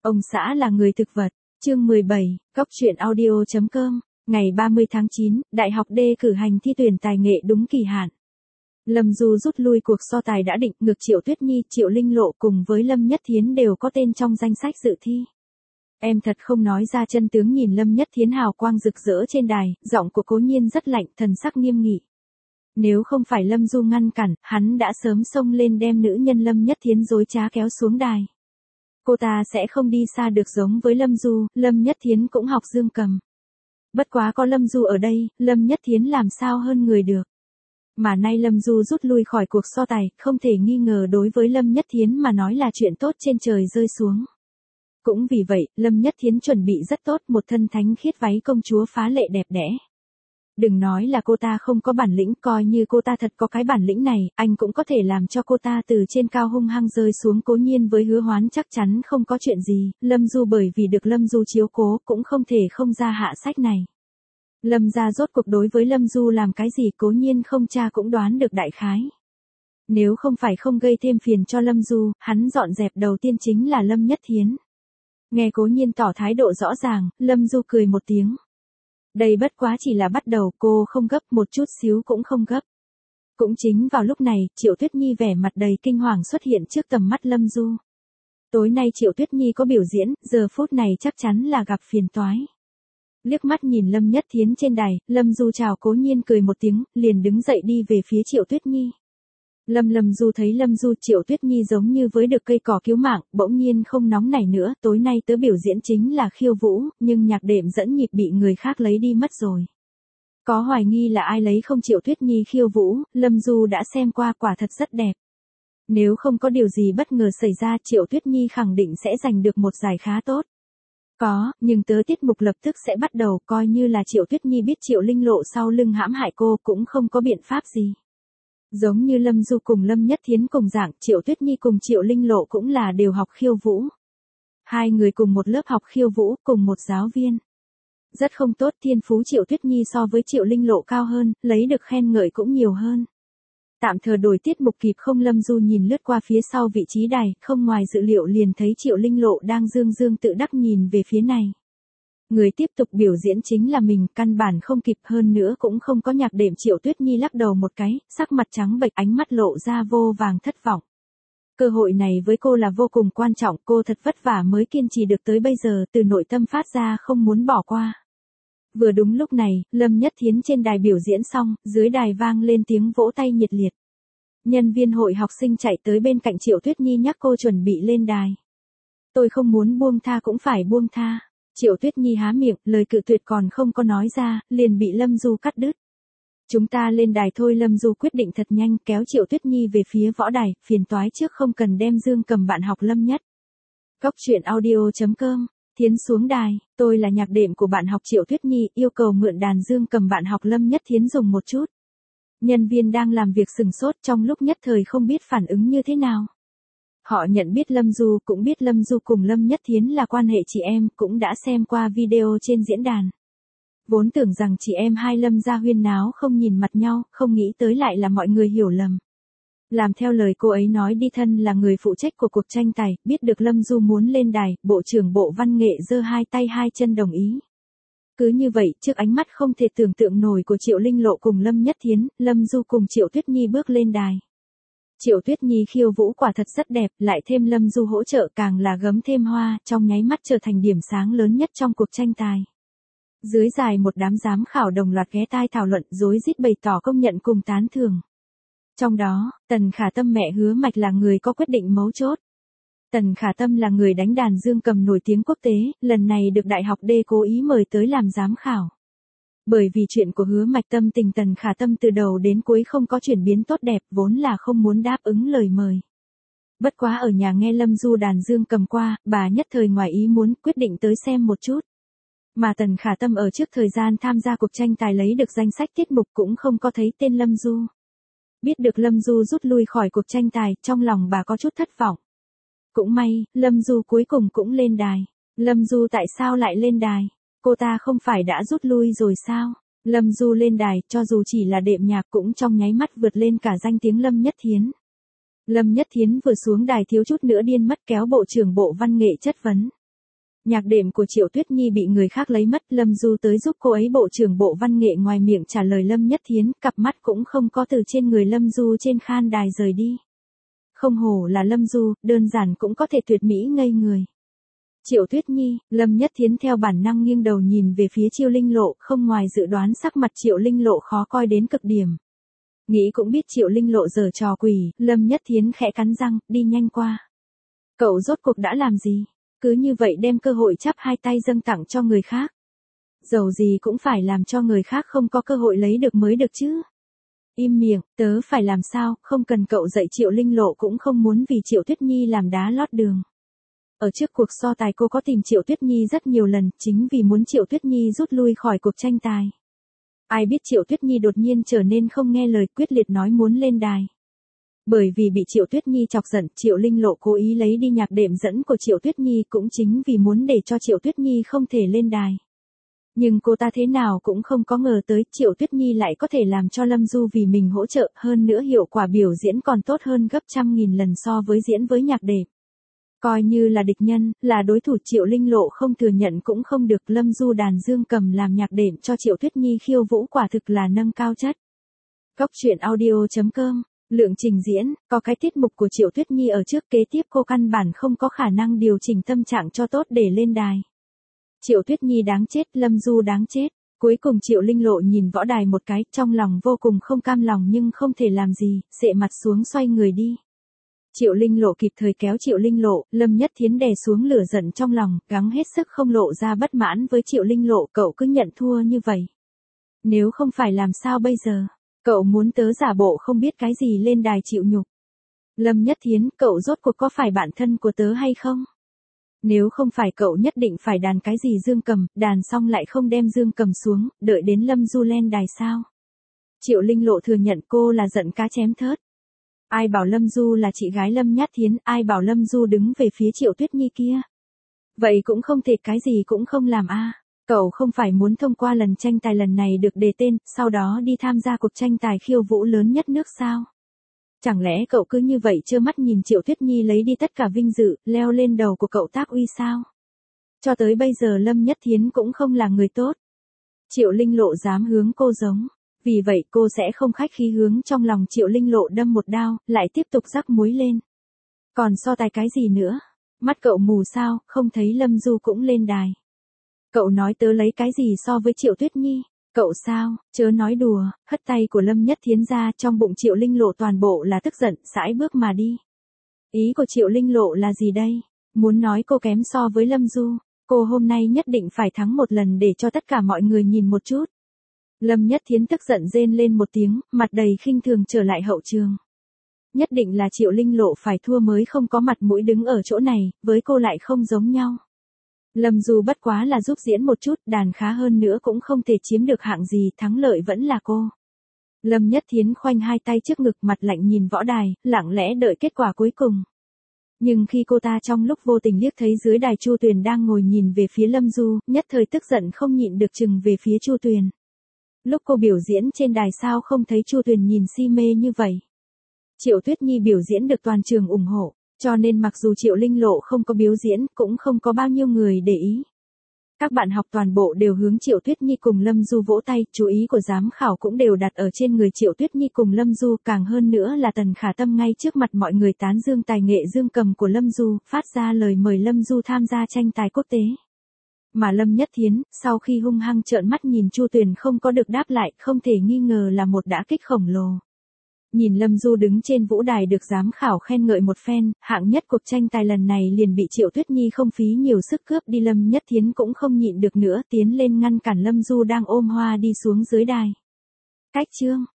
Ông xã là người thực vật. Chương 17, Góc truyện audio.com. Ngày 30 tháng 9, Đại học D cử hành thi tuyển tài nghệ đúng kỳ hạn. Lâm Du rút lui cuộc so tài đã định, ngược Triệu Tuyết Nhi, Triệu Linh Lộ cùng với Lâm Nhất Thiến đều có tên trong danh sách dự thi. Em thật không nói ra chân tướng. Nhìn Lâm Nhất Thiến hào quang rực rỡ trên đài, giọng của Cố Nhiên rất lạnh, thần sắc nghiêm nghị. Nếu không phải Lâm Du ngăn cản, hắn đã sớm xông lên đem nữ nhân Lâm Nhất Thiến dối trá kéo xuống đài. Cô ta sẽ không đi xa được. Giống với Lâm Du, Lâm Nhất Thiến cũng học dương cầm. Bất quá có Lâm Du ở đây, Lâm Nhất Thiến làm sao hơn người được. Mà nay Lâm Du rút lui khỏi cuộc so tài, không thể nghi ngờ đối với Lâm Nhất Thiến mà nói là chuyện tốt trên trời rơi xuống. Cũng vì vậy, Lâm Nhất Thiến chuẩn bị rất tốt, một thân thánh khiết váy công chúa phá lệ đẹp đẽ. Đừng nói là cô ta không có bản lĩnh, coi như cô ta thật có cái bản lĩnh này, anh cũng có thể làm cho cô ta từ trên cao hung hăng rơi xuống. Cố Nhiên với Hứa Hoán chắc chắn không có chuyện gì, Lâm Du bởi vì được Lâm Du chiếu cố cũng không thể không ra hạ sách này. Lâm gia rốt cuộc đối với Lâm Du làm cái gì Cố Nhiên không cha cũng đoán được đại khái. Nếu không phải không gây thêm phiền cho Lâm Du, hắn dọn dẹp đầu tiên chính là Lâm Nhất Thiến. Nghe Cố Nhiên tỏ thái độ rõ ràng, Lâm Du cười một tiếng. Đây bất quá chỉ là bắt đầu, cô không gấp, một chút xíu cũng không gấp. Cũng chính vào lúc này, Triệu Tuyết Nhi vẻ mặt đầy kinh hoàng xuất hiện trước tầm mắt Lâm Du. Tối nay Triệu Tuyết Nhi có biểu diễn, giờ phút này chắc chắn là gặp phiền toái. Liếc mắt nhìn Lâm Nhất Thiến trên đài, Lâm Du chào Cố Nhiên cười một tiếng, liền đứng dậy đi về phía Triệu Tuyết Nhi. Lâm Du thấy Lâm Du, Triệu Tuyết Nhi giống như với được cây cỏ cứu mạng, bỗng nhiên không nóng nảy nữa. Tối nay tớ biểu diễn chính là khiêu vũ, nhưng nhạc đệm dẫn nhịp bị người khác lấy đi mất rồi. Có hoài nghi là ai lấy không? Triệu Tuyết Nhi khiêu vũ, Lâm Du đã xem qua, quả thật rất đẹp. Nếu không có điều gì bất ngờ xảy ra, Triệu Tuyết Nhi khẳng định sẽ giành được một giải khá tốt. Có, nhưng tiết mục lập tức sẽ bắt đầu, coi như là Triệu Tuyết Nhi biết Triệu Linh Lộ sau lưng hãm hại cô cũng không có biện pháp gì. Giống như Lâm Du cùng Lâm Nhất Thiến cùng dạng, Triệu Tuyết Nhi cùng Triệu Linh Lộ cũng là đều học khiêu vũ. Hai người cùng một lớp học khiêu vũ, cùng một giáo viên. Rất không tốt, thiên phú Triệu Tuyết Nhi so với Triệu Linh Lộ cao hơn, lấy được khen ngợi cũng nhiều hơn. Tạm thời đổi tiết mục kịp không? Lâm Du nhìn lướt qua phía sau vị trí đài, không ngoài dự liệu liền thấy Triệu Linh Lộ đang dương dương tự đắc nhìn về phía này. Người tiếp tục biểu diễn chính là mình, căn bản không kịp, hơn nữa cũng không có nhạc đệm. Triệu Tuyết Nhi lắc đầu một cái, sắc mặt trắng bệch, ánh mắt lộ ra vô vàng thất vọng. Cơ hội này với cô là vô cùng quan trọng, cô thật vất vả mới kiên trì được tới bây giờ, từ nội tâm phát ra không muốn bỏ qua. Vừa đúng lúc này, Lâm Nhất Thiến trên đài biểu diễn xong, dưới đài vang lên tiếng vỗ tay nhiệt liệt. Nhân viên hội học sinh chạy tới bên cạnh Triệu Tuyết Nhi nhắc cô chuẩn bị lên đài. Tôi không muốn buông tha cũng phải buông tha. Triệu Tuyết Nhi há miệng, lời cự tuyệt còn không có nói ra, liền bị Lâm Du cắt đứt. Chúng ta lên đài thôi. Lâm Du quyết định thật nhanh, kéo Triệu Tuyết Nhi về phía võ đài, phiền toái trước không cần đem dương cầm bạn học Lâm Nhất. Góc truyện audio.com. Thiến xuống đài, tôi là nhạc đệm của bạn học Triệu Tuyết Nhi, yêu cầu mượn đàn dương cầm bạn học Lâm Nhất Thiến dùng một chút. Nhân viên đang làm việc sừng sốt, trong lúc nhất thời không biết phản ứng như thế nào. Họ nhận biết Lâm Du, cũng biết Lâm Du cùng Lâm Nhất Thiến là quan hệ chị em, cũng đã xem qua video trên diễn đàn. Vốn tưởng rằng chị em hai Lâm gia huyên náo không nhìn mặt nhau, không nghĩ tới lại là mọi người hiểu lầm. Làm theo lời cô ấy nói đi, thân là người phụ trách của cuộc tranh tài, biết được Lâm Du muốn lên đài, Bộ trưởng Bộ Văn nghệ giơ hai tay hai chân đồng ý. Cứ như vậy, trước ánh mắt không thể tưởng tượng nổi của Triệu Linh Lộ cùng Lâm Nhất Thiến, Lâm Du cùng Triệu Tuyết Nhi bước lên đài. Triệu Tuyết Nhi khiêu vũ quả thật rất đẹp, lại thêm Lâm Du hỗ trợ càng là gấm thêm hoa, trong nháy mắt trở thành điểm sáng lớn nhất trong cuộc tranh tài. Dưới đài một đám giám khảo đồng loạt ghé tai thảo luận, rối rít bày tỏ công nhận cùng tán thưởng. Trong đó, Tần Khả Tâm mẹ Hứa Mạch là người có quyết định mấu chốt. Tần Khả Tâm là người đánh đàn dương cầm nổi tiếng quốc tế, lần này được Đại học D cố ý mời tới làm giám khảo. Bởi vì chuyện của Hứa Mạch, tâm tình Tần Khả Tâm từ đầu đến cuối không có chuyển biến tốt đẹp, vốn là không muốn đáp ứng lời mời. Bất quá ở nhà nghe Lâm Du đàn dương cầm qua, bà nhất thời ngoài ý muốn, quyết định tới xem một chút. Mà Tần Khả Tâm ở trước thời gian tham gia cuộc tranh tài lấy được danh sách tiết mục cũng không có thấy tên Lâm Du. Biết được Lâm Du rút lui khỏi cuộc tranh tài, trong lòng bà có chút thất vọng. Cũng may, Lâm Du cuối cùng cũng lên đài. Lâm Du tại sao lại lên đài? Cô ta không phải đã rút lui rồi sao? Lâm Du lên đài, cho dù chỉ là đệm nhạc cũng trong nháy mắt vượt lên cả danh tiếng Lâm Nhất Thiến. Lâm Nhất Thiến vừa xuống đài thiếu chút nữa điên mất, kéo Bộ trưởng Bộ Văn nghệ chất vấn. Nhạc đệm của Triệu Tuyết Nhi bị người khác lấy mất, Lâm Du tới giúp cô ấy. Bộ trưởng Bộ Văn nghệ ngoài miệng trả lời Lâm Nhất Thiến, cặp mắt cũng không có từ trên người Lâm Du trên khan đài rời đi. Không hổ là Lâm Du, đơn giản cũng có thể tuyệt mỹ ngây người. Triệu Tuyết Nhi, Lâm Nhất Thiến theo bản năng nghiêng đầu nhìn về phía Triệu Linh Lộ, không ngoài dự đoán sắc mặt Triệu Linh Lộ khó coi đến cực điểm. Nghĩ cũng biết Triệu Linh Lộ giở trò quỷ, Lâm Nhất Thiến khẽ cắn răng, đi nhanh qua. Cậu rốt cuộc đã làm gì? Cứ như vậy đem cơ hội chắp hai tay dâng tặng cho người khác. Dầu gì cũng phải làm cho người khác không có cơ hội lấy được mới được chứ. Im miệng, tớ phải làm sao, không cần cậu dạy. Triệu Linh Lộ cũng không muốn vì Triệu Tuyết Nhi làm đá lót đường. Ở trước cuộc so tài cô có tìm Triệu Tuyết Nhi rất nhiều lần, chính vì muốn Triệu Tuyết Nhi rút lui khỏi cuộc tranh tài. Ai biết Triệu Tuyết Nhi đột nhiên trở nên không nghe lời, quyết liệt nói muốn lên đài. Bởi vì bị Triệu Tuyết Nhi chọc giận, Triệu Linh Lộ cố ý lấy đi nhạc đệm dẫn của Triệu Tuyết Nhi, cũng chính vì muốn để cho Triệu Tuyết Nhi không thể lên đài. Nhưng cô ta thế nào cũng không có ngờ tới Triệu Tuyết Nhi lại có thể làm cho Lâm Du vì mình hỗ trợ, hơn nữa hiệu quả biểu diễn còn tốt hơn gấp trăm nghìn lần so với diễn với nhạc đệm. Coi như là địch nhân, là đối thủ, Triệu Linh Lộ không thừa nhận cũng không được. Lâm Du đàn dương cầm làm nhạc đệm cho Triệu Tuyết Nhi khiêu vũ quả thực là nâng cao chất. Góc truyện audio.com. Lượng trình diễn, có cái tiết mục của Triệu Tuyết Nhi ở trước, kế tiếp cô căn bản không có khả năng điều chỉnh tâm trạng cho tốt để lên đài. Triệu Tuyết Nhi đáng chết, Lâm Du đáng chết. Cuối cùng Triệu Linh Lộ nhìn võ đài một cái, trong lòng vô cùng không cam lòng nhưng không thể làm gì, xệ mặt xuống xoay người đi. Triệu Linh Lộ kịp thời kéo Triệu Linh Lộ, Lâm Nhất Thiến đè xuống lửa giận trong lòng, gắng hết sức không lộ ra bất mãn với Triệu Linh Lộ. Cậu cứ nhận thua như vậy. Nếu không phải làm sao bây giờ? Cậu muốn tớ giả bộ không biết cái gì lên đài chịu nhục. Lâm Nhất Thiến, cậu rốt cuộc có phải bạn thân của tớ hay không? Nếu không phải cậu nhất định phải đàn cái gì dương cầm, đàn xong lại không đem dương cầm xuống, đợi đến Lâm Du lên đài sao? Triệu Linh Lộ thừa nhận cô là giận cá chém thớt. Ai bảo Lâm Du là chị gái Lâm Nhất Thiến, ai bảo Lâm Du đứng về phía Triệu Tuyết Nhi kia. Vậy cũng không thể cái gì cũng không làm a. Cậu không phải muốn thông qua lần tranh tài lần này được đề tên, sau đó đi tham gia cuộc tranh tài khiêu vũ lớn nhất nước sao? Chẳng lẽ cậu cứ như vậy trơ mắt nhìn Triệu Tuyết Nhi lấy đi tất cả vinh dự, leo lên đầu của cậu tác uy sao? Cho tới bây giờ Lâm Nhất Thiến cũng không là người tốt. Triệu Linh Lộ dám hướng cô giống. Vì vậy cô sẽ không khách khí hướng trong lòng Triệu Linh Lộ đâm một đao, lại tiếp tục rắc muối lên. Còn so tài cái gì nữa? Mắt cậu mù sao, không thấy Lâm Du cũng lên đài. Cậu nói tớ lấy cái gì so với Triệu Tuyết Nhi? Cậu sao, chớ nói đùa. Hất tay của Lâm Nhất Thiến ra, trong bụng Triệu Linh Lộ toàn bộ là tức giận, sải bước mà đi. Ý của Triệu Linh Lộ là gì đây? Muốn nói cô kém so với Lâm Du. Cô hôm nay nhất định phải thắng một lần để cho tất cả mọi người nhìn một chút. Lâm Nhất Thiến tức giận rên lên một tiếng, mặt đầy khinh thường trở lại hậu trường. Nhất định là Triệu Linh Lộ phải thua mới không có mặt mũi đứng ở chỗ này, với cô lại không giống nhau. Lâm Du bất quá là giúp diễn một chút, đàn khá hơn nữa cũng không thể chiếm được hạng gì, thắng lợi vẫn là cô. Lâm Nhất Thiến khoanh hai tay trước ngực, mặt lạnh nhìn võ đài, lặng lẽ đợi kết quả cuối cùng. Nhưng khi cô ta trong lúc vô tình liếc thấy dưới đài Chu Tuyền đang ngồi nhìn về phía Lâm Du, nhất thời tức giận không nhịn được chừng về phía Chu Tuyền. Lúc cô biểu diễn trên đài sao không thấy Chu Tuyền nhìn si mê như vậy. Triệu Tuyết Nhi biểu diễn được toàn trường ủng hộ, cho nên mặc dù Triệu Linh Lộ không có biểu diễn, cũng không có bao nhiêu người để ý. Các bạn học toàn bộ đều hướng Triệu Tuyết Nhi cùng Lâm Du vỗ tay, chú ý của giám khảo cũng đều đặt ở trên người Triệu Tuyết Nhi cùng Lâm Du, càng hơn nữa là Tần Khả Tâm ngay trước mặt mọi người tán dương tài nghệ dương cầm của Lâm Du, phát ra lời mời Lâm Du tham gia tranh tài quốc tế. Mà Lâm Nhất Thiến, sau khi hung hăng trợn mắt nhìn Chu Tuyền không có được đáp lại, không thể nghi ngờ là một đả kích khổng lồ. Nhìn Lâm Du đứng trên vũ đài được giám khảo khen ngợi một phen, hạng nhất cuộc tranh tài lần này liền bị Triệu Tuyết Nhi không phí nhiều sức cướp đi. Lâm Nhất Thiến cũng không nhịn được nữa, tiến lên ngăn cản Lâm Du đang ôm hoa đi xuống dưới đài. Cách chương